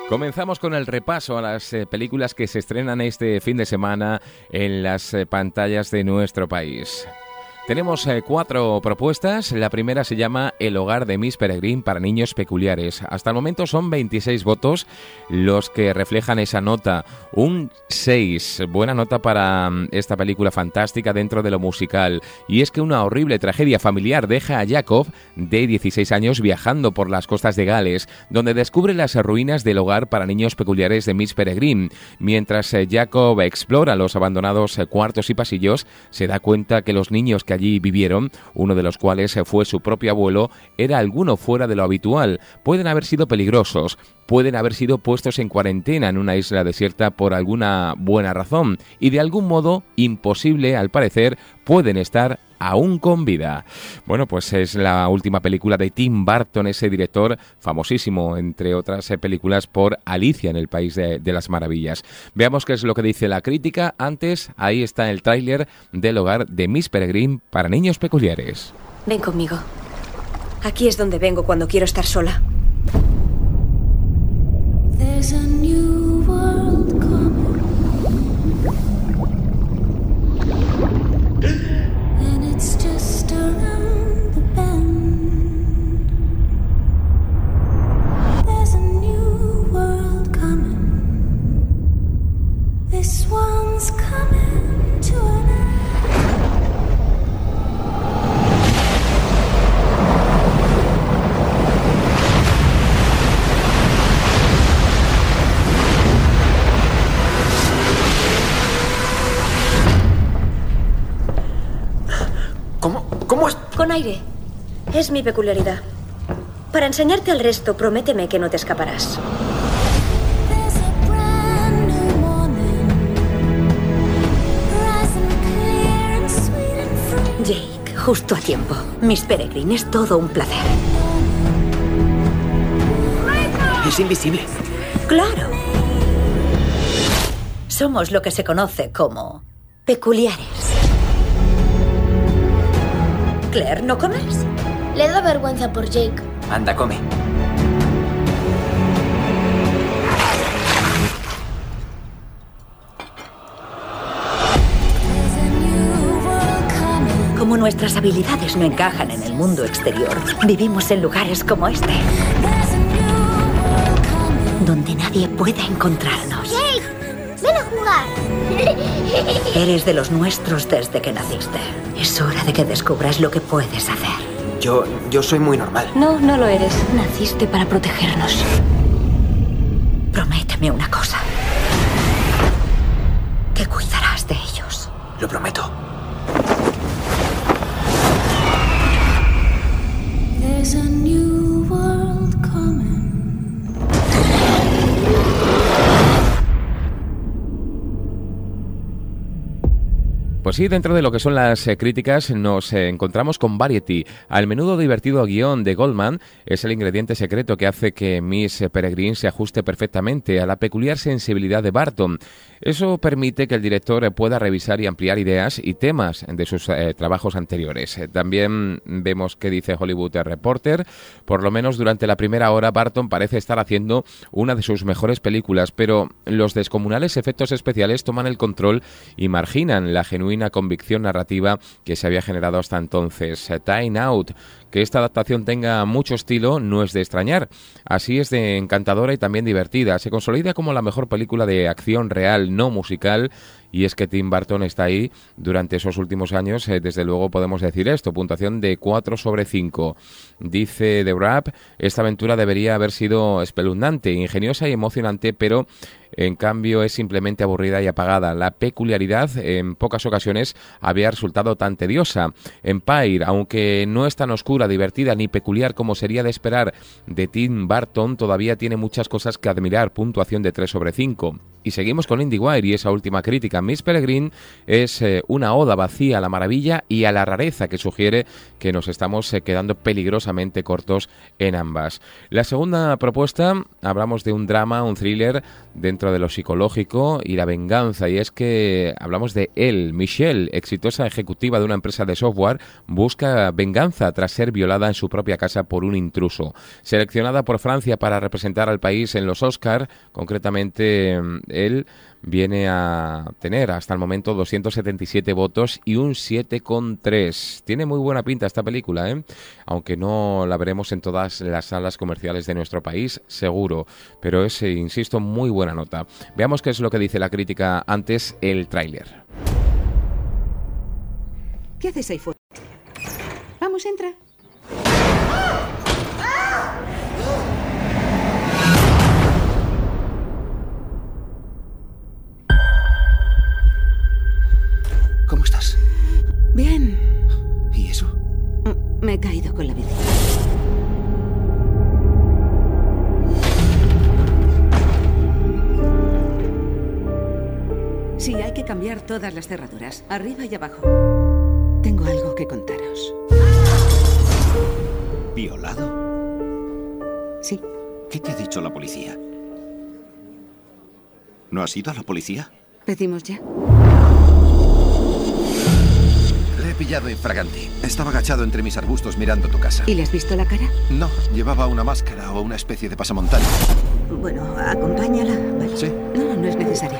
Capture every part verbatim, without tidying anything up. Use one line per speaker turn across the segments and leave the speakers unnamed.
Comenzamos con el repaso a las eh, películas que se estrenan este fin de semana en las eh, pantallas de nuestro país. Tenemos eh, cuatro propuestas. La primera se llama El hogar de Miss Peregrine para niños peculiares. Hasta el momento son veintiséis votos los que reflejan esa nota. Un seis. Buena nota para um, esta película fantástica dentro de lo musical. Y es que una horrible tragedia familiar deja a Jacob, de dieciséis años, viajando por las costas de Gales, donde descubre las ruinas del hogar para niños peculiares de Miss Peregrine. Mientras eh, Jacob explora los abandonados eh, cuartos y pasillos, se da cuenta que los niños que allí vivieron, uno de los cuales fue su propio abuelo, era alguno fuera de lo habitual. Pueden haber sido peligrosos, pueden haber sido puestos en cuarentena en una isla desierta por alguna buena razón, y de algún modo imposible, al parecer, pueden estar aún con vida. Bueno, pues es la última película de Tim Burton, ese director famosísimo, entre otras películas, por Alicia en el País de, de las Maravillas. Veamos qué es lo que dice la crítica. Antes, ahí está el tráiler del hogar de Miss Peregrine para niños peculiares.
Ven conmigo. Aquí es donde vengo cuando quiero estar sola. There's a new world coming. It's just around the bend. There's a new world coming. This one's coming to an end.
¿Cómo? ¿Cómo es?
Con aire. Es mi peculiaridad. Para enseñarte al resto, prométeme que no te escaparás. Jake, justo a tiempo. Miss Peregrine, es todo un placer.
Es invisible.
¡Claro! Somos lo que se conoce como peculiares. Claire, ¿no comes?
Le da vergüenza por Jake.
Anda, come.
Como nuestras habilidades no encajan en el mundo exterior, vivimos en lugares como este, donde nadie puede encontrarnos.
Jake, ven a jugar.
Eres de los nuestros desde que naciste. Es hora de que descubras lo que puedes hacer.
Yo, yo soy muy normal.
No, no lo eres. Naciste para protegernos. Prométeme una cosa. Que cuidarás de ellos.
Lo prometo.
There's a new world coming.
Pues sí, dentro de lo que son las eh, críticas nos eh, encontramos con Variety. Al menudo divertido guión de Goldman es el ingrediente secreto que hace que Miss Peregrine se ajuste perfectamente a la peculiar sensibilidad de Burton. Eso permite que el director pueda revisar y ampliar ideas y temas de sus eh, trabajos anteriores. Eh, también vemos que dice Hollywood Reporter, por lo menos durante la primera hora Burton parece estar haciendo una de sus mejores películas, pero los descomunales efectos especiales toman el control y marginan la genuina convicción narrativa que se había generado hasta entonces. Time Out. Que esta adaptación tenga mucho estilo no es de extrañar. Así es de encantadora y también divertida. Se consolida como la mejor película de acción real, no musical, y es que Tim Burton está ahí durante esos últimos años. Eh, desde luego podemos decir esto. Puntuación de cuatro sobre cinco. Dice The Wrap, esta aventura debería haber sido espeluznante, ingeniosa y emocionante, pero en cambio es simplemente aburrida y apagada. La peculiaridad en pocas ocasiones había resultado tan tediosa. Empire, aunque no es tan oscura, divertida ni peculiar como sería de esperar de Tim Burton, todavía tiene muchas cosas que admirar. Puntuación de tres sobre cinco. Y seguimos con IndieWire y esa última crítica. Miss Peregrine es eh, una oda vacía a la maravilla y a la rareza que sugiere que nos estamos eh, quedando peligrosamente cortos en ambas. La segunda propuesta, hablamos de un drama, un thriller dentro de lo psicológico y la venganza. Y es que hablamos de Elle. Michelle, exitosa ejecutiva de una empresa de software, busca venganza tras ser violada en su propia casa por un intruso. Seleccionada por Francia para representar al país en los Oscar, concretamente él viene a tener hasta el momento doscientos setenta y siete votos y un siete coma tres. Tiene muy buena pinta esta película, ¿eh? Aunque no la veremos en todas las salas comerciales de nuestro país, seguro. Pero es, insisto, muy buena nota. Veamos qué es lo que dice la crítica antes el tráiler.
¿Qué haces ahí fuera? Vamos, entra.
¿Cómo estás?
Bien.
¿Y eso?
Me he caído con la bici. Sí, hay que cambiar todas las cerraduras, arriba y abajo. Tengo algo que contaros.
¿Violado?
Sí.
¿Qué te ha dicho la policía? ¿No has ido a la policía?
¿Pedimos ya?
Le he pillado infraganti. Estaba agachado entre mis arbustos mirando tu casa.
¿Y le has visto la cara?
No, llevaba una máscara o una especie de pasamontaña.
Bueno, acompáñala, ¿vale?
Sí.
No, no es necesario.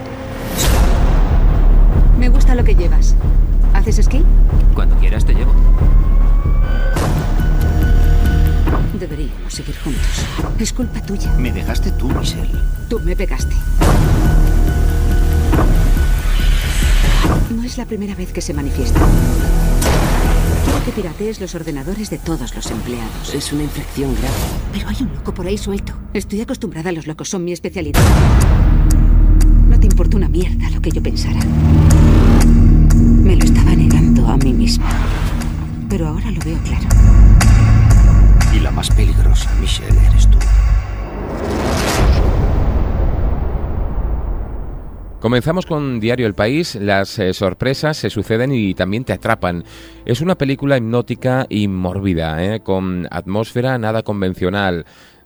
Me gusta lo que llevas. ¿Haces esquí?
Cuando quieras te llevo.
Deberíamos seguir juntos. Es culpa tuya.
Me dejaste tú, Michelle.
Tú me pegaste. No es la primera vez que se manifiesta. Quiero que piratees los ordenadores de todos los empleados.
Es una infracción grave.
Pero hay un loco por ahí suelto. Estoy acostumbrada a los locos, son mi especialidad. No te importa una mierda lo que yo pensara. Me lo estaba negando a mí misma. Pero ahora lo veo claro.
Y la más peligrosa, Michelle, eres tú.
Comenzamos con Diario El País. Las eh, sorpresas se suceden y también te atrapan. Es una película hipnótica y mórbida, ¿eh? Con atmósfera nada convencional.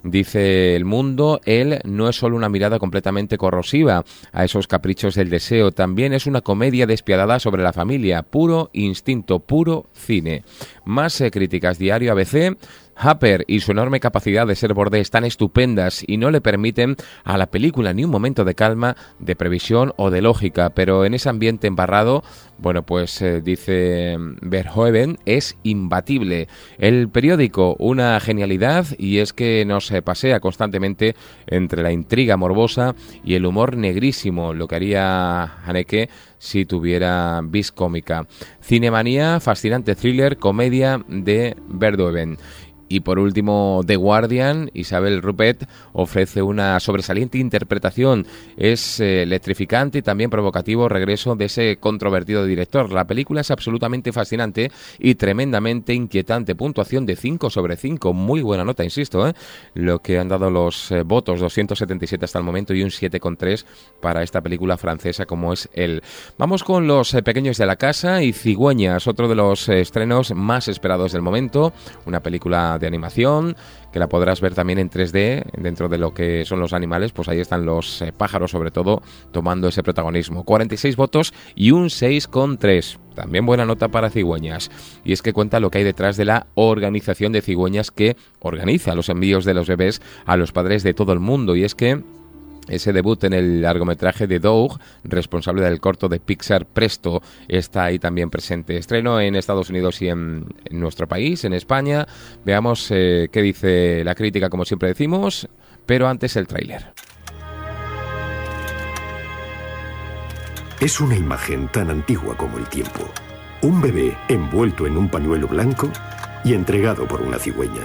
Dice El Mundo, él no es solo una mirada completamente corrosiva a esos caprichos del deseo, también es una comedia despiadada sobre la familia, puro instinto, puro cine. Más eh, críticas, Diario A B C. Happer y su enorme capacidad de ser borde están estupendas y no le permiten a la película ni un momento de calma, de previsión o de lógica, pero en ese ambiente embarrado, bueno, pues eh, dice Verhoeven, es imbatible. El Periódico, una genialidad, y es que nos eh, pasea constantemente entre la intriga morbosa y el humor negrísimo, lo que haría Haneke si tuviera vis cómica. Cinemanía, fascinante thriller, comedia de Verhoeven. Y por último, The Guardian, Isabel Rupert ofrece una sobresaliente interpretación. Es eh, electrificante y también provocativo regreso de ese controvertido director. La película es absolutamente fascinante y tremendamente inquietante. Puntuación de cinco sobre cinco. Muy buena nota, insisto, ¿eh? Lo que han dado los eh, votos, doscientos setenta y siete hasta el momento y un siete coma tres para esta película francesa como es él. Vamos con Los eh, pequeños de la casa y Cigüeñas, otro de los eh, estrenos más esperados del momento. Una película de animación que la podrás ver también en tres D dentro de lo que son los animales, pues ahí están los eh, pájaros sobre todo tomando ese protagonismo. cuarenta y seis votos y un seis coma tres. También buena nota para Cigüeñas. Y es que cuenta lo que hay detrás de la organización de Cigüeñas que organiza los envíos de los bebés a los padres de todo el mundo. Y es que ese debut en el largometraje de Doug, responsable del corto de Pixar Presto, está ahí también presente. Estreno en Estados Unidos y en, en nuestro país, en España. Veamos eh, qué dice la crítica, como siempre decimos, pero antes el tráiler.
Es una imagen tan antigua como el tiempo. Un bebé envuelto en un pañuelo blanco y entregado por una cigüeña.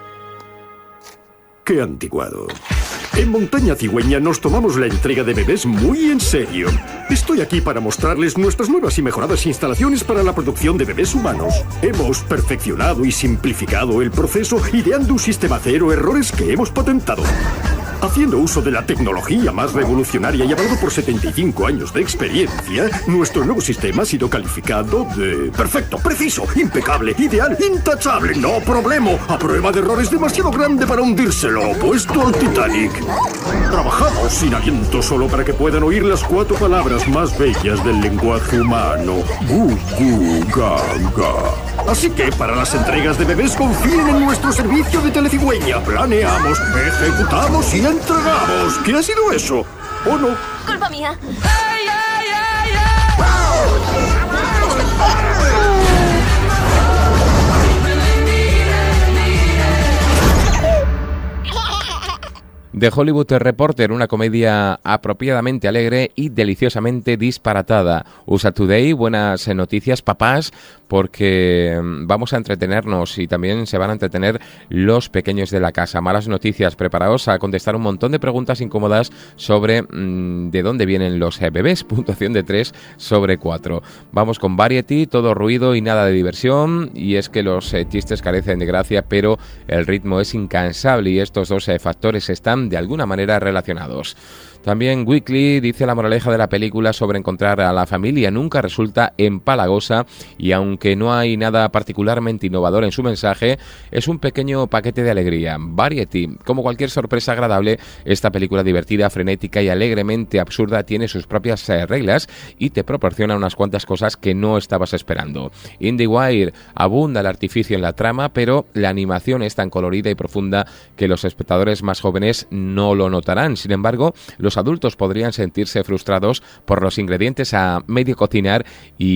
¡Qué anticuado! En Montaña Cigüeña nos tomamos la entrega de bebés muy en serio. Estoy aquí para mostrarles nuestras nuevas y mejoradas instalaciones para la producción de bebés humanos. Hemos perfeccionado y simplificado el proceso ideando un sistema cero errores que hemos patentado. Haciendo uso de la tecnología más revolucionaria y avalado por setenta y cinco años de experiencia, nuestro nuevo sistema ha sido calificado de perfecto, preciso, impecable, ideal, intachable, no problema, a prueba de errores demasiado grande para hundirse lo opuesto al Titanic. Trabajamos sin aliento solo para que puedan oír las cuatro palabras más bellas del lenguaje humano. Gu, gu, ga, ga. Así que para las entregas de bebés confíen en nuestro servicio de telecigüeña. Planeamos, ejecutamos y entregamos. ¿Qué ha sido eso? ¿O no?
Culpa mía.
The Hollywood Reporter, una comedia apropiadamente alegre y deliciosamente disparatada. U S A Today, buenas noticias, papás, porque vamos a entretenernos y también se van a entretener los pequeños de la casa. Malas noticias, preparaos a contestar un montón de preguntas incómodas sobre mmm, de dónde vienen los bebés, puntuación de tres sobre cuatro. Vamos con Variety, todo ruido y nada de diversión, y es que los eh, chistes carecen de gracia, pero el ritmo es incansable y estos dos eh, factores están de alguna manera relacionados. También Weekly dice: la moraleja de la película sobre encontrar a la familia nunca resulta empalagosa y aunque no hay nada particularmente innovador en su mensaje, es un pequeño paquete de alegría. Variety, como cualquier sorpresa agradable, esta película divertida, frenética y alegremente absurda tiene sus propias eh, reglas y te proporciona unas cuantas cosas que no estabas esperando. IndieWire, abunda el artificio en la trama, pero la animación es tan colorida y profunda que los espectadores más jóvenes no lo notarán. Sin embargo, los adultos podrían sentirse frustrados por los ingredientes a medio cocinar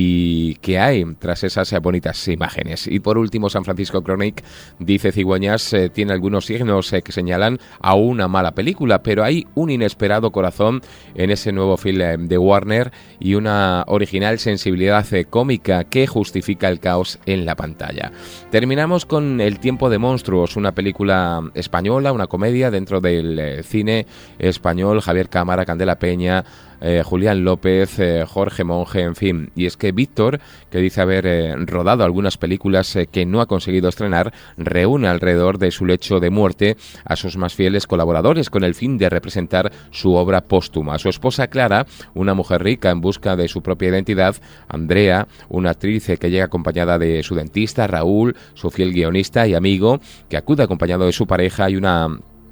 y que hay tras esas bonitas imágenes. Y por último, San Francisco Chronic dice: Cigüeñas eh, tiene algunos signos eh, que señalan a una mala película, pero hay un inesperado corazón en ese nuevo film eh, de Warner y una original sensibilidad eh, cómica que justifica el caos en la pantalla. Terminamos con El tiempo de monstruos, una película española, una comedia dentro del eh, cine español. Javier Cámara, Candela Peña, eh, Julián López, eh, Jorge Monge, en fin. Y es que Víctor, que dice haber eh, rodado algunas películas eh, que no ha conseguido estrenar, reúne alrededor de su lecho de muerte a sus más fieles colaboradores con el fin de representar su obra póstuma. Su esposa Clara, una mujer rica en busca de su propia identidad; Andrea, una actriz eh, que llega acompañada de su dentista; Raúl, su fiel guionista y amigo, que acude acompañado de su pareja; y una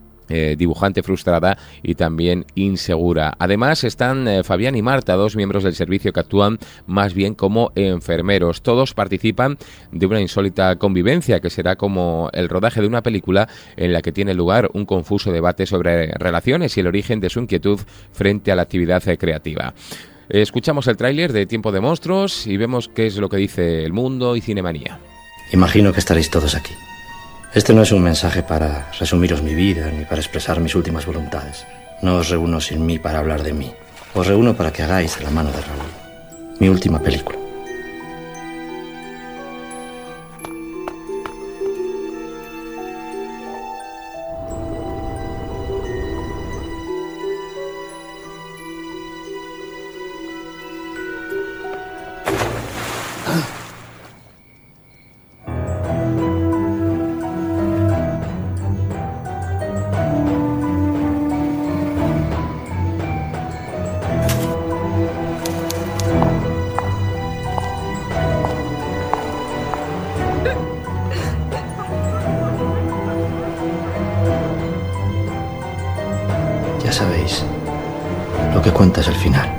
Eh, dibujante frustrada y también insegura. Además están eh, Fabián y Marta, dos miembros del servicio que actúan más bien como enfermeros. Todos participan de una insólita convivencia que será como el rodaje de una película en la que tiene lugar un confuso debate sobre relaciones y el origen de su inquietud frente a la actividad eh, creativa. Escuchamos el tráiler de Tiempo de Monstruos y vemos qué es lo que dice El Mundo y Cinemanía.
Imagino que estaréis todos aquí. Este no es un mensaje para resumiros mi vida ni para expresar mis últimas voluntades. No os reúno sin mí para hablar de mí. Os reúno para que hagáis de La mano de Raúl mi última película. Ya sabéis, lo que cuenta es el final.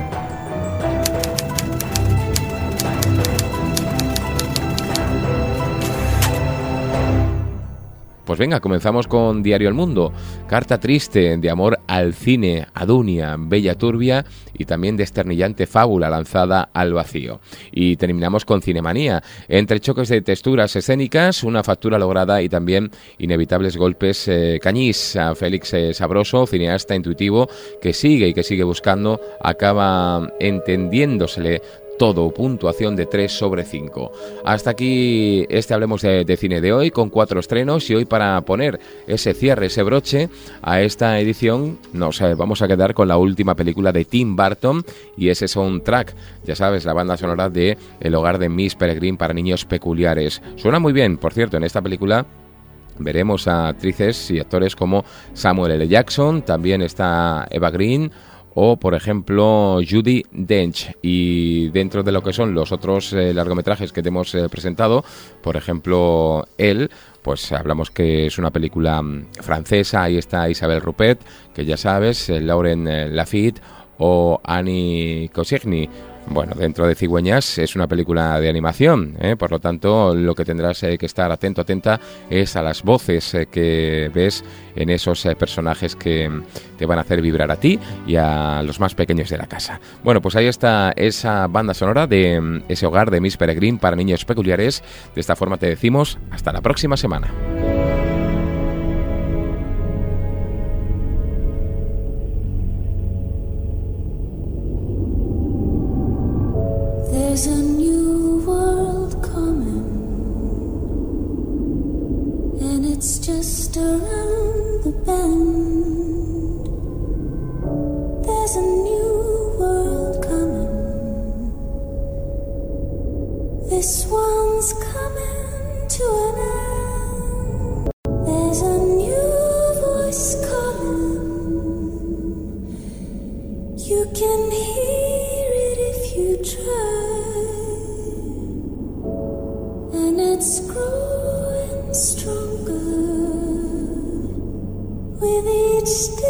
Pues venga, comenzamos con Diario El Mundo. Carta triste de amor al cine, Adunia, bella turbia y también desternillante fábula lanzada al vacío. Y terminamos con Cinemanía. Entre choques de texturas escénicas, una factura lograda y también inevitables golpes eh, cañís. A Félix eh, Sabroso, cineasta intuitivo que sigue y que sigue buscando, acaba entendiéndosele todo, puntuación de tres sobre cinco. Hasta aquí este Hablemos de, de Cine de hoy, con cuatro estrenos, y hoy para poner ese cierre, ese broche a esta edición, nos eh, vamos a quedar con la última película de Tim Burton y ese soundtrack, ya sabes, la banda sonora de El hogar de Miss Peregrine para niños peculiares. Suena muy bien, por cierto, en esta película veremos a actrices y actores como Samuel L. Jackson, también está Eva Green o, por ejemplo, Judi Dench. Y dentro de lo que son los otros eh, largometrajes que te hemos eh, presentado, por ejemplo, él, pues hablamos que es una película francesa. Ahí está Isabelle Ruppert, que ya sabes, eh, Lauren eh, Lafitte o Annie Cossigny. Bueno, dentro de Cigüeñas es una película de animación, ¿eh? Por lo tanto, lo que tendrás eh, que estar atento, atenta, es a las voces eh, que ves en esos eh, personajes que te van a hacer vibrar a ti y a los más pequeños de la casa. Bueno, pues ahí está esa banda sonora de Ese hogar de Miss Peregrine para niños peculiares. De esta forma te decimos hasta la próxima semana.
There's a new world coming, and it's just around the bend. There's a new world coming, this one's coming to an end. There's a new voice calling, you can hear it if you try. And it's growing stronger with each day.